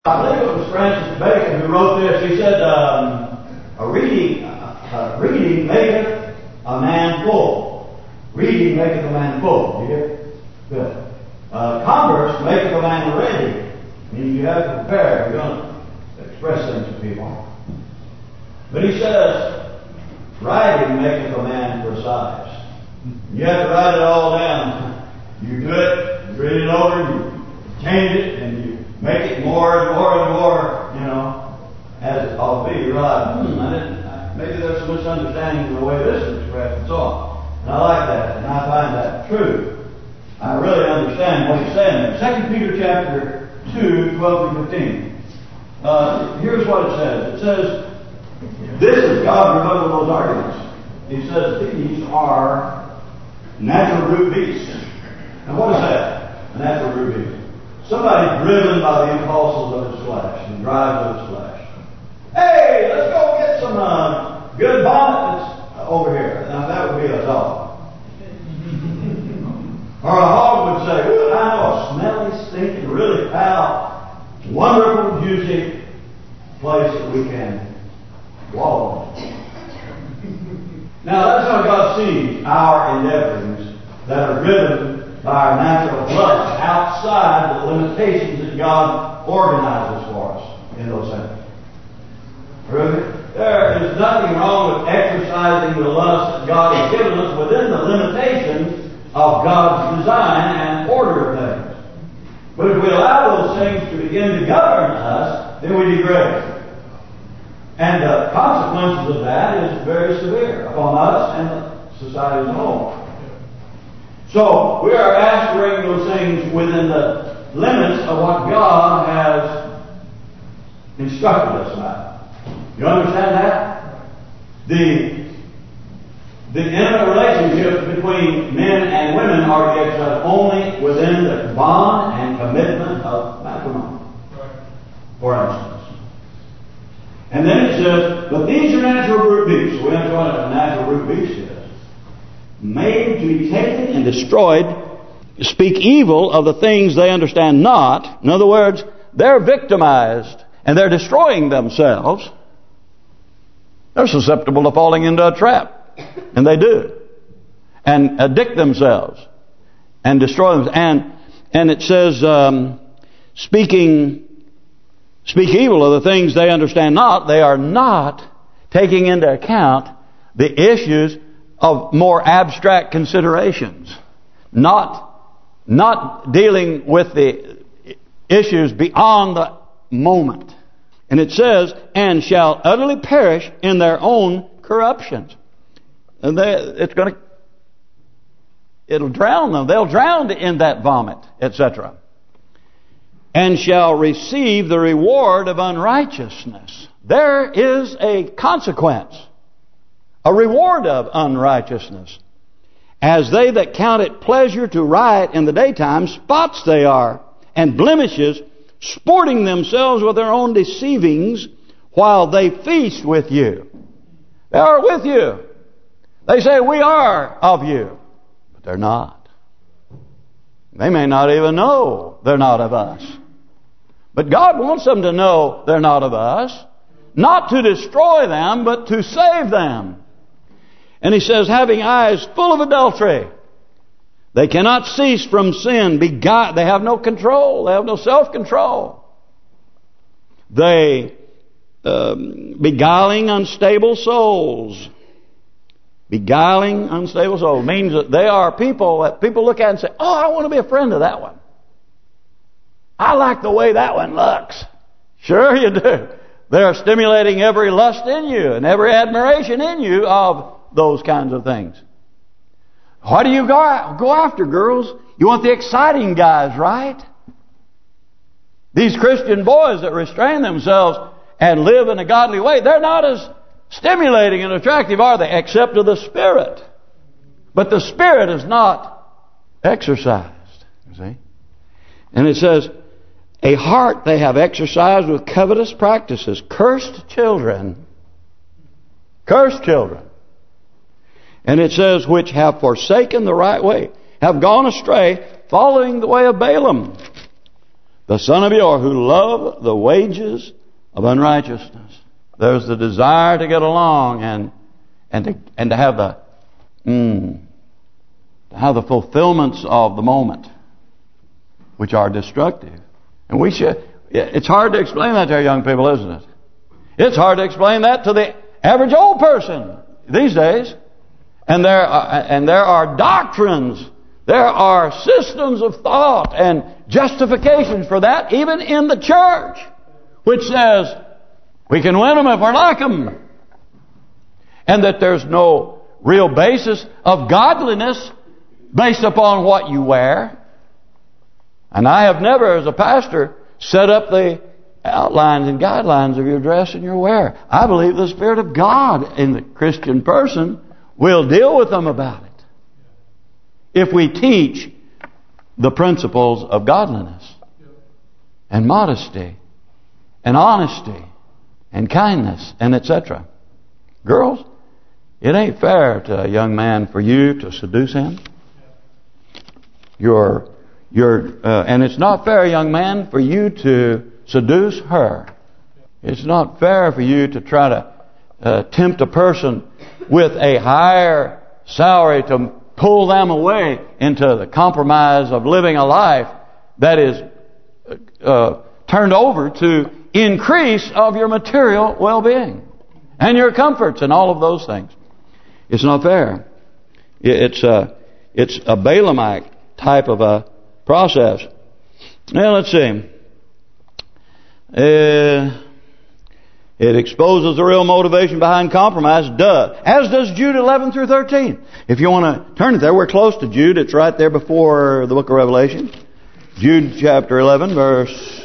I believe it was Francis Bacon who wrote this. He said, a reading maketh a man full. Reading maketh a man full. You get it? Good. Converse maketh a man ready. Meaning you have to prepare. You're going to express things to people. But he says, writing maketh a man precise. You have to write it all down. You do it, you read it over, you change it, and you make it more and more and more, as it ought to be. You realize, maybe there's some misunderstanding in the way this is expressed and so on. And I like that, and I find that true. I really understand what he's saying there. 2 Peter chapter 2, 12 through 15. Here's what it says. It says, this is God rebutting those arguments. He says, these are natural root beasts. And what is that? A natural root beast. Somebody driven by the impulses of his flesh, the drives of his flesh. Hey, let's go get some good vomit that's over here. Now that would be a dog. Or a hog would say, ooh, I know a smelly, stinking, really foul, wonderful, juicy place that we can wallow in. Now that's how God sees our endeavorings that are driven by our natural lust outside the limitations that God organizes for us in those things. Really? There is nothing wrong with exercising the lust that God has given us within the limitations of God's design and order of things. But if we allow those things to begin to govern us, then we degrade. And the consequences of that is very severe upon us and the society as a whole. So, we are asked to bring those things within the limits of what God has instructed us about. You understand that? The intimate relationships between men and women are to be exercised only within the bond and commitment of matrimony. For instance. And then it says, but these are natural root beasts. We understand what a natural root beast is. Made to be taken and destroyed, speak evil of the things they understand not. In other words, they're victimized and they're destroying themselves. They're susceptible to falling into a trap. And they do. And addict themselves. And destroy them. And it says, speak evil of the things they understand not. They are not taking into account the issues of more abstract considerations. Not dealing with the issues beyond the moment. And it says, and shall utterly perish in their own corruptions. And it'll drown them. They'll drown in that vomit, etc. And shall receive the reward of unrighteousness. There is a consequence. A reward of unrighteousness. As they that count it pleasure to riot in the daytime, spots they are, and blemishes, sporting themselves with their own deceivings, while they feast with you. They are with you. They say, we are of you. But they're not. They may not even know they're not of us. But God wants them to know they're not of us. Not to destroy them, but to save them. And he says, having eyes full of adultery. They cannot cease from sin. They have no control. They have no self-control. They beguiling unstable souls. Beguiling unstable souls means that they are people that people look at and say, oh, I want to be a friend of that one. I like the way that one looks. Sure you do. They're stimulating every lust in you and every admiration in you of those kinds of things. What do you go after, girls? You want the exciting guys, right? These Christian boys that restrain themselves and live in a godly way, they're not as stimulating and attractive, are they? Except to the Spirit. But the Spirit is not exercised. You see? And it says, a heart they have exercised with covetous practices. Cursed children. Cursed children. And it says, which have forsaken the right way, have gone astray, following the way of Balaam, the son of Beor, who love the wages of unrighteousness. There's the desire to get along and to have the fulfillments of the moment, which are destructive. And it's hard to explain that to our young people, isn't it? It's hard to explain that to the average old person these days. And there are doctrines, there are systems of thought and justifications for that, even in the church, which says we can win them if we're like them, and that there's no real basis of godliness based upon what you wear. And I have never, as a pastor, set up the outlines and guidelines of your dress and your wear. I believe the Spirit of God in the Christian person will deal with them about it, if we teach the principles of godliness and modesty and honesty and kindness and etc. Girls, it ain't fair to a young man for you to seduce him. And it's not fair, young man, for you to seduce her. It's not fair for you to try to tempt a person with a higher salary to pull them away into the compromise of living a life that is turned over to increase of your material well-being and your comforts and all of those things. It's not fair. It's a Balaamite type of a process. Now let's see. It exposes the real motivation behind compromise, as does Jude 11 through 13. If you want to turn it there, we're close to Jude. It's right there before the book of Revelation. Jude chapter 11, verse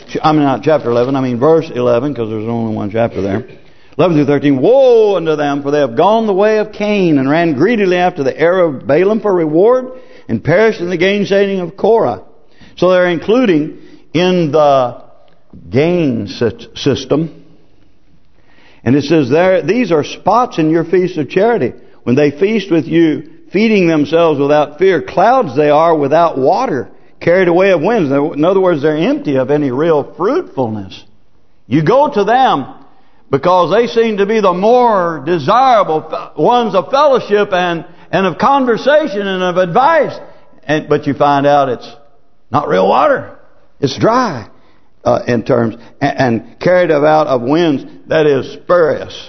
11, because there's only one chapter there. 11 through 13. Woe unto them, for they have gone the way of Cain, and ran greedily after the heir of Balaam for reward, and perished in the gainsaying of Korah. So they're including in the gain system. And it says there, these are spots in your feast of charity. When they feast with you, feeding themselves without fear, clouds they are without water, carried away of winds. In other words, they're empty of any real fruitfulness. You go to them because they seem to be the more desirable ones of fellowship and of conversation and of advice. But you find out it's not real water. It's dry in terms. And carried about of winds, that is spurious,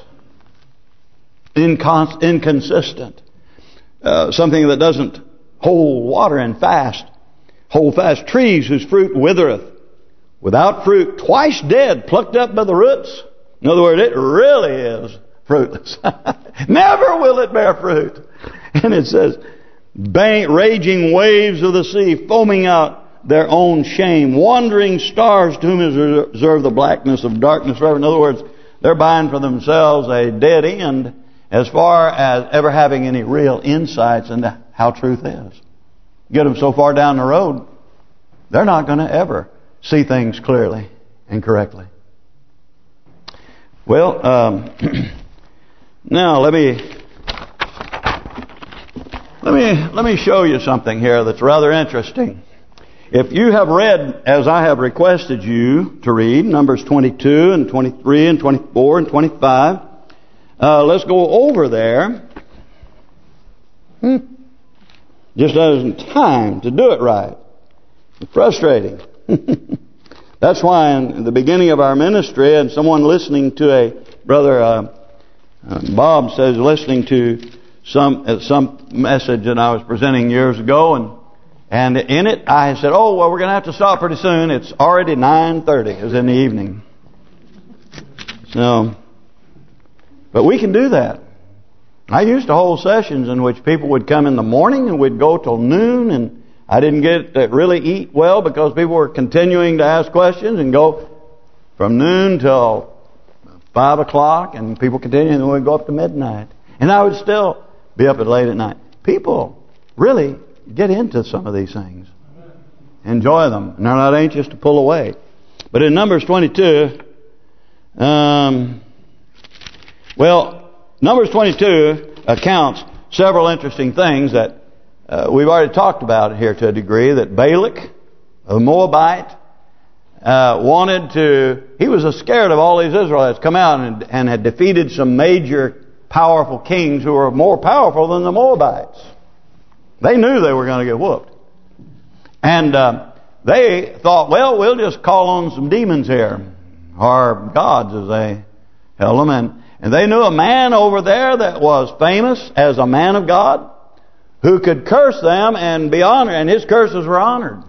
inconsistent. Something that doesn't hold water and hold fast. Trees whose fruit withereth, without fruit, twice dead, plucked up by the roots. In other words, it really is fruitless. Never will it bear fruit. And it says, raging waves of the sea, foaming out their own shame, wandering stars to whom is reserved the blackness of darkness forever. In other words, they're buying for themselves a dead end as far as ever having any real insights into how truth is. Get them so far down the road, they're not going to ever see things clearly and correctly. Well, now let me show you something here that's rather interesting. If you have read, as I have requested you to read, Numbers 22 and 23 and 24 and 25, let's go over there. Just doesn't time to do it right. It's frustrating. That's why in the beginning of our ministry, and someone listening to Brother Bob says, listening to some message that I was presenting years ago, and in it I said, oh, well, we're going to have to stop pretty soon. It's already 9:30. It was in the evening. So, but we can do that. I used to hold sessions in which people would come in the morning and we'd go till noon, and I didn't get to really eat well because people were continuing to ask questions and go from noon till 5 o'clock, and people continued, and then we'd go up to midnight. And I would still be up at late at night. People really get into some of these things. Enjoy them. And they're not anxious to pull away. But in Numbers 22, Numbers 22 accounts several interesting things that we've already talked about here to a degree. That Balak, a Moabite, he was scared of all these Israelites come out and had defeated some major powerful kings who were more powerful than the Moabites. They knew they were going to get whooped. And they thought, well, we'll just call on some demons here, or gods as they held them. And they knew a man over there that was famous as a man of God who could curse them and be honored, and his curses were honored.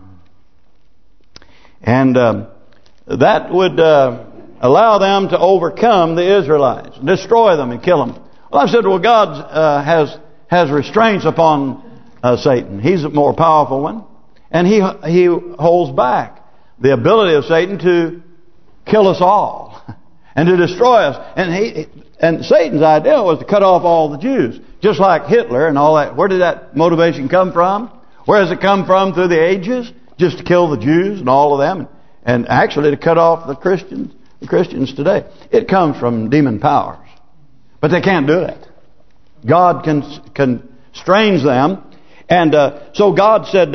And that would allow them to overcome the Israelites, destroy them and kill them. Well, I said, well, God has restraints upon Satan. He's a more powerful one. And he holds back the ability of Satan to kill us all and to destroy us. And Satan's idea was to cut off all the Jews, just like Hitler and all that. Where did that motivation come from? Where has it come from through the ages? Just to kill the Jews and all of them, and actually to cut off the Christians today. It comes from demon powers, but they can't do it. God constrains them, and so God said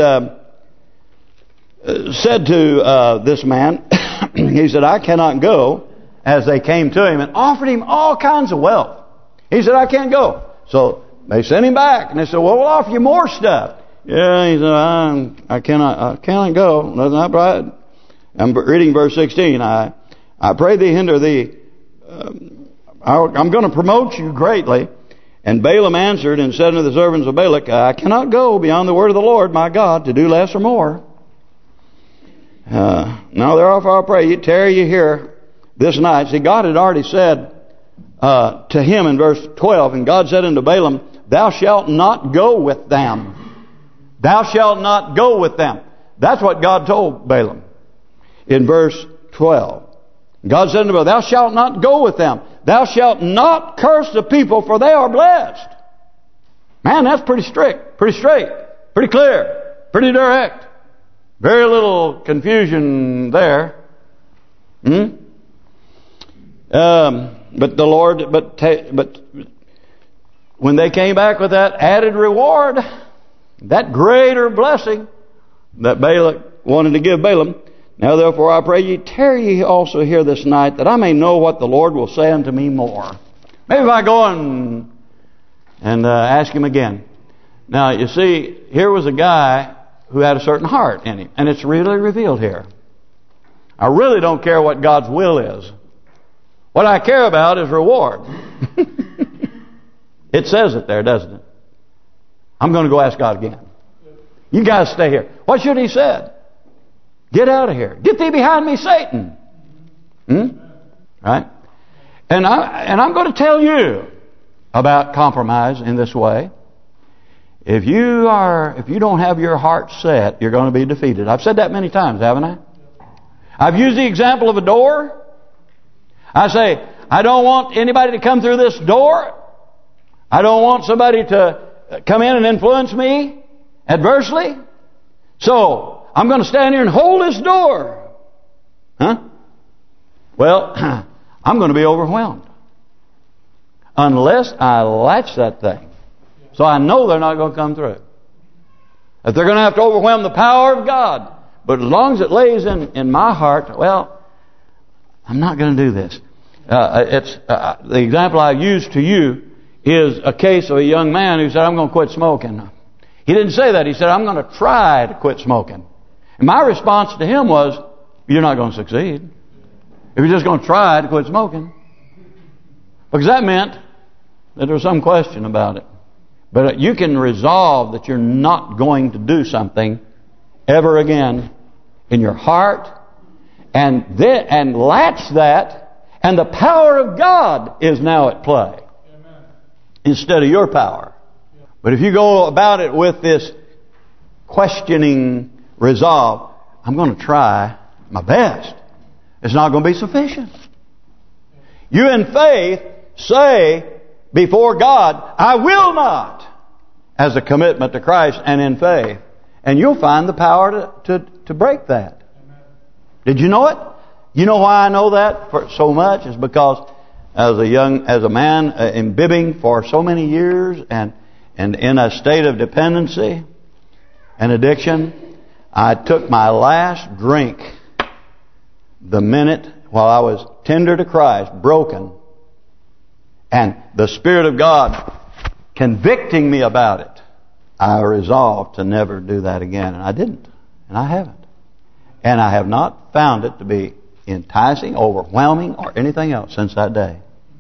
to this man, he said, I cannot go, as they came to him and offered him all kinds of wealth. He said, I can't go. So they sent him back, and they said, well, we'll offer you more stuff. Yeah, he said, I cannot go. That's not right. I'm reading verse 16. I pray thee, hinder thee. I'm going to promote you greatly. And Balaam answered and said unto the servants of Balak, I cannot go beyond the word of the Lord my God to do less or more. Now therefore I pray you, tarry you here this night. See, God had already said to him in verse 12, and God said unto Balaam, thou shalt not go with them. Thou shalt not go with them. That's what God told Balaam in verse 12. God said unto Balaam, thou shalt not go with them. Thou shalt not curse the people, for they are blessed. Man, that's pretty strict, pretty straight, pretty clear, pretty direct. Very little confusion there. But the Lord, but when they came back with that added reward, that greater blessing that Balak wanted to give Balaam, now therefore I pray ye, tarry ye also here this night, that I may know what the Lord will say unto me more. Maybe if I go and ask him again. Now you see, here was a guy who had a certain heart in him, and it's really revealed here. I really don't care what God's will is. What I care about is reward. It says it there, doesn't it? I'm going to go ask God again. You guys stay here. What should he said? Get out of here. Get thee behind me, Satan. Right? And I'm going to tell you about compromise in this way. If you don't have your heart set, you're going to be defeated. I've said that many times, haven't I? I've used the example of a door. I say, I don't want anybody to come through this door. I don't want somebody to come in and influence me adversely. So, I'm going to stand here and hold this door. Well, I'm going to be overwhelmed. Unless I latch that thing. So I know they're not going to come through. That they're going to have to overwhelm the power of God. But as long as it lays in my heart, well, I'm not going to do this. The example I used to you is a case of a young man who said, I'm going to quit smoking. He didn't say that. He said, I'm going to try to quit smoking. And my response to him was, you're not going to succeed. If you're just going to try to quit smoking. Because that meant that there was some question about it. But you can resolve that you're not going to do something ever again in your heart, and latch that, and the power of God is now at play. Amen. Instead of your power. Yeah. But if you go about it with this questioning resolve, I'm going to try my best, it's not going to be sufficient. You in faith say before God, I will not, as a commitment to Christ and in faith. And you'll find the power to break that. Amen. Did you know it? You know why I know that for so much? Is because as a man imbibing for so many years and in a state of dependency and addiction, I took my last drink the minute while I was tender to Christ, broken, and the Spirit of God convicting me about it, I resolved to never do that again. And I didn't. And I haven't. And I have not found it to be enticing, overwhelming, or anything else since that day.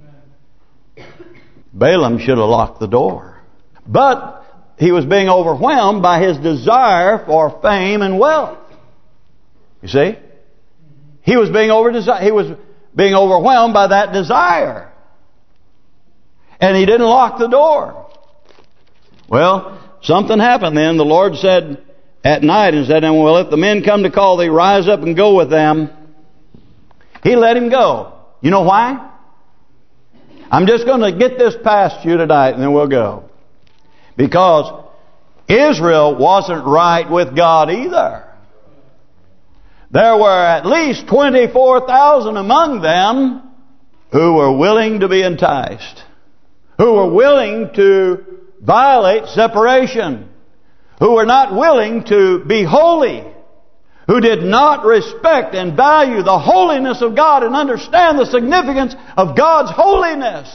Balaam should have locked the door. But he was being overwhelmed by his desire for fame and wealth. You see? He was being overwhelmed by that desire. And he didn't lock the door. Well, something happened then. The Lord said at night and said, well, if the men come to call thee, rise up and go with them. He let him go. You know why? I'm just going to get this past you tonight and then we'll go. Because Israel wasn't right with God either. There were at least 24,000 among them who were willing to be enticed, who were willing to violate separation, who were not willing to be holy, who did not respect and value the holiness of God and understand the significance of God's holiness.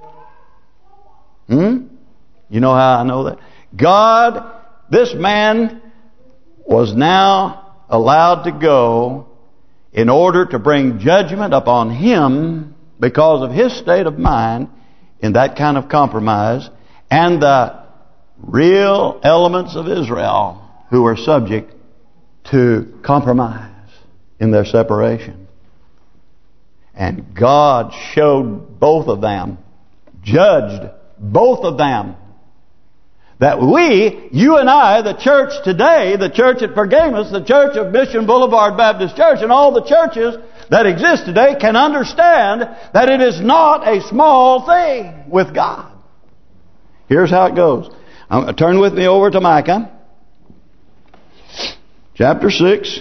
You know how I know that? God, this man was now allowed to go in order to bring judgment upon him because of his state of mind in that kind of compromise, and the real elements of Israel who were subject to compromise in their separation. And God showed both of them, judged both of them, that you and I, the church today, the church at Pergamos, the church of Mission Boulevard Baptist Church, and all the churches that exist today can understand that it is not a small thing with God. Here's how it goes. Turn with me over to Micah. Chapter 6.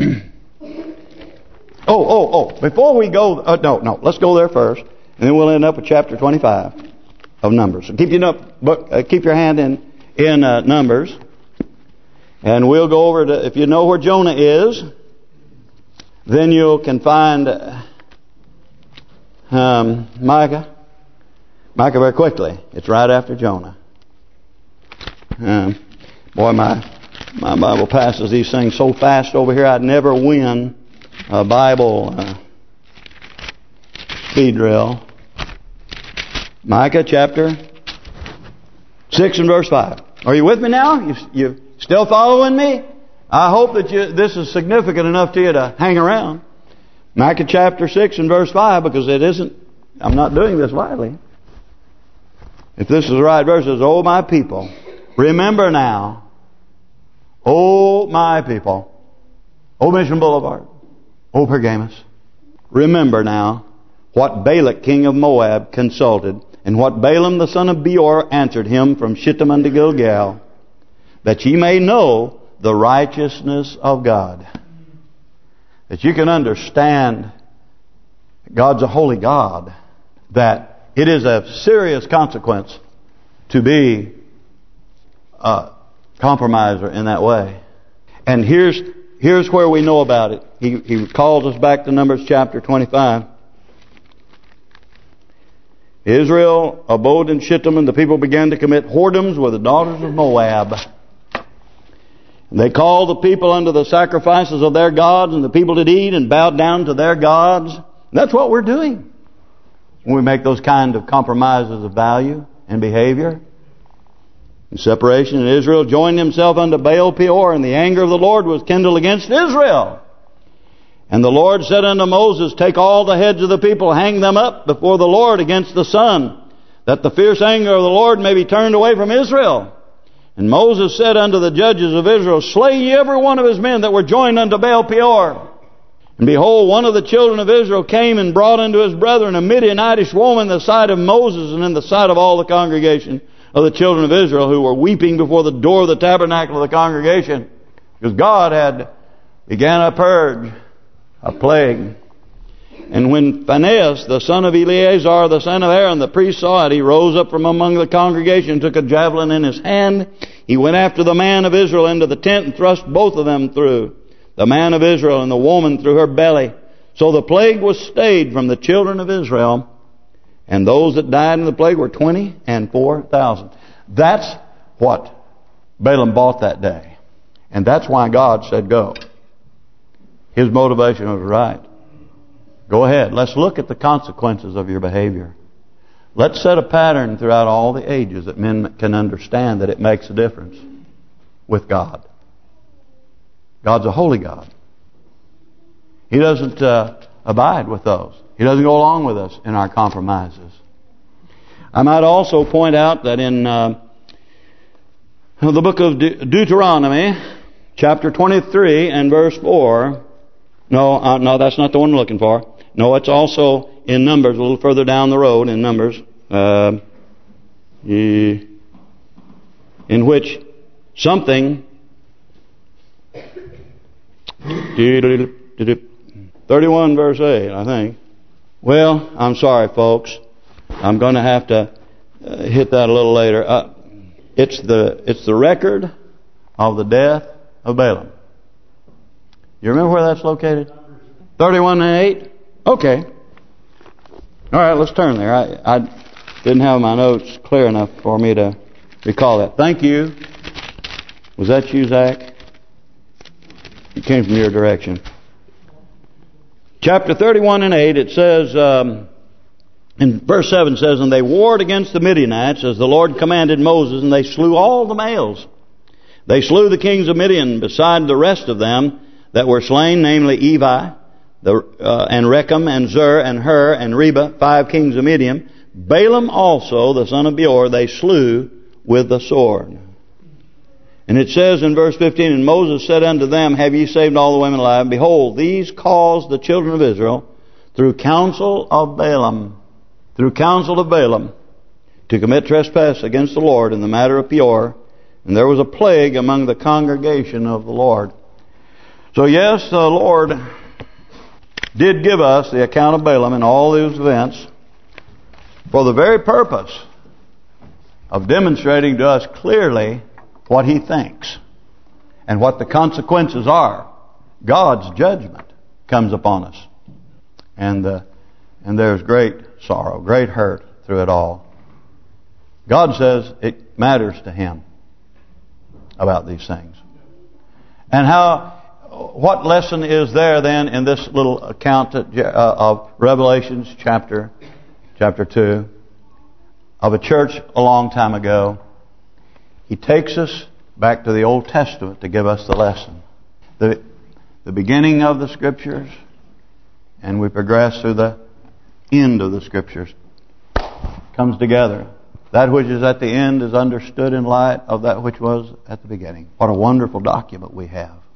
Before we go... no. Let's go there first. And then we'll end up with chapter 25 of Numbers. So keep your hand in Numbers. And we'll go over to... If you know where Jonah is, then you can find Micah. Micah very quickly. It's right after Jonah. Boy, my Bible passes these things so fast over here, I'd never win a Bible speed drill. Micah chapter 6 and verse 5. Are you with me now? You still following me? I hope that this is significant enough to you to hang around. Micah chapter 6 and verse 5, because it isn't, I'm not doing this lightly. If this is the right verse, it says, "O my people, remember now, O my people, O Mission Boulevard, O Pergamos, remember now what Balak king of Moab consulted, and what Balaam the son of Beor answered him from Shittim unto Gilgal, that ye may know the righteousness of God." That you can understand God's a holy God, that it is a serious consequence to be a compromiser in that way. And here's where we know about it. He calls us back to Numbers chapter 25. Israel abode in Shittim, and the people began to commit whoredoms with the daughters of Moab. And they called the people unto the sacrifices of their gods, and the people did eat and bowed down to their gods. And that's what we're doing when we make those kind of compromises of value and behavior. In separation, and Israel joined himself unto Baal Peor, and the anger of the Lord was kindled against Israel. And the Lord said unto Moses, "Take all the heads of the people, hang them up before the Lord against the sun, that the fierce anger of the Lord may be turned away from Israel." And Moses said unto the judges of Israel, "Slay ye every one of his men that were joined unto Baal Peor." And behold, one of the children of Israel came and brought unto his brethren a Midianitish woman in the sight of Moses and in the sight of all the congregation of the children of Israel, who were weeping before the door of the tabernacle of the congregation, because God had began a purge, a plague. And when Phinehas, the son of Eleazar, the son of Aaron, the priest, saw it, he rose up from among the congregation and took a javelin in his hand. He went after the man of Israel into the tent and thrust both of them through, the man of Israel and the woman through her belly, So the plague was stayed from the children of Israel, and those that died in the plague were 24,000. That's what Balaam bought that day. And that's why God said go. His motivation was right. Go ahead. Let's look at the consequences of your behavior. Let's set a pattern throughout all the ages that men can understand that it makes a difference with God. God's a holy God. He doesn't abide with those. He doesn't go along with us in our compromises. I might also point out that in the book of Deuteronomy, chapter 23 and verse 4... No, that's not the one I'm looking for. No, it's also in Numbers, a little further down the road in Numbers, in which something 31 verse 8, I think. Well, I'm sorry, folks. I'm going to have to hit that a little later. It's the record of the death of Balaam. You remember where that's located? 31 and 8? Okay. All right, let's turn there. I didn't have my notes clear enough for me to recall that. Thank you. Was that you, Zach? It came from your direction. Chapter 31 and 8, it says, in verse 7 says, and they warred against the Midianites as the Lord commanded Moses, and they slew all the males. They slew the kings of Midian beside the rest of them that were slain, namely Evi, and Rechem, and Zur, and Hur, and Reba, 5 kings of Midian. Balaam also, the son of Beor, they slew with the sword. And it says in verse 15, and Moses said unto them, have ye saved all the women alive? Behold, these caused the children of Israel, through counsel of Balaam, to commit trespass against the Lord in the matter of Peor. And there was a plague among the congregation of the Lord. So yes, the Lord did give us the account of Balaam and all those events for the very purpose of demonstrating to us clearly what He thinks and what the consequences are. God's judgment comes upon us, and there's great sorrow, great hurt through it all. God says it matters to Him about these things. And what lesson is there then in this little account of Revelations chapter 2 of a church a long time ago? He takes us back to the Old Testament to give us the lesson. The beginning of the Scriptures, and we progress through the end of the Scriptures. Comes together. That which is at the end is understood in light of that which was at the beginning. What a wonderful document we have.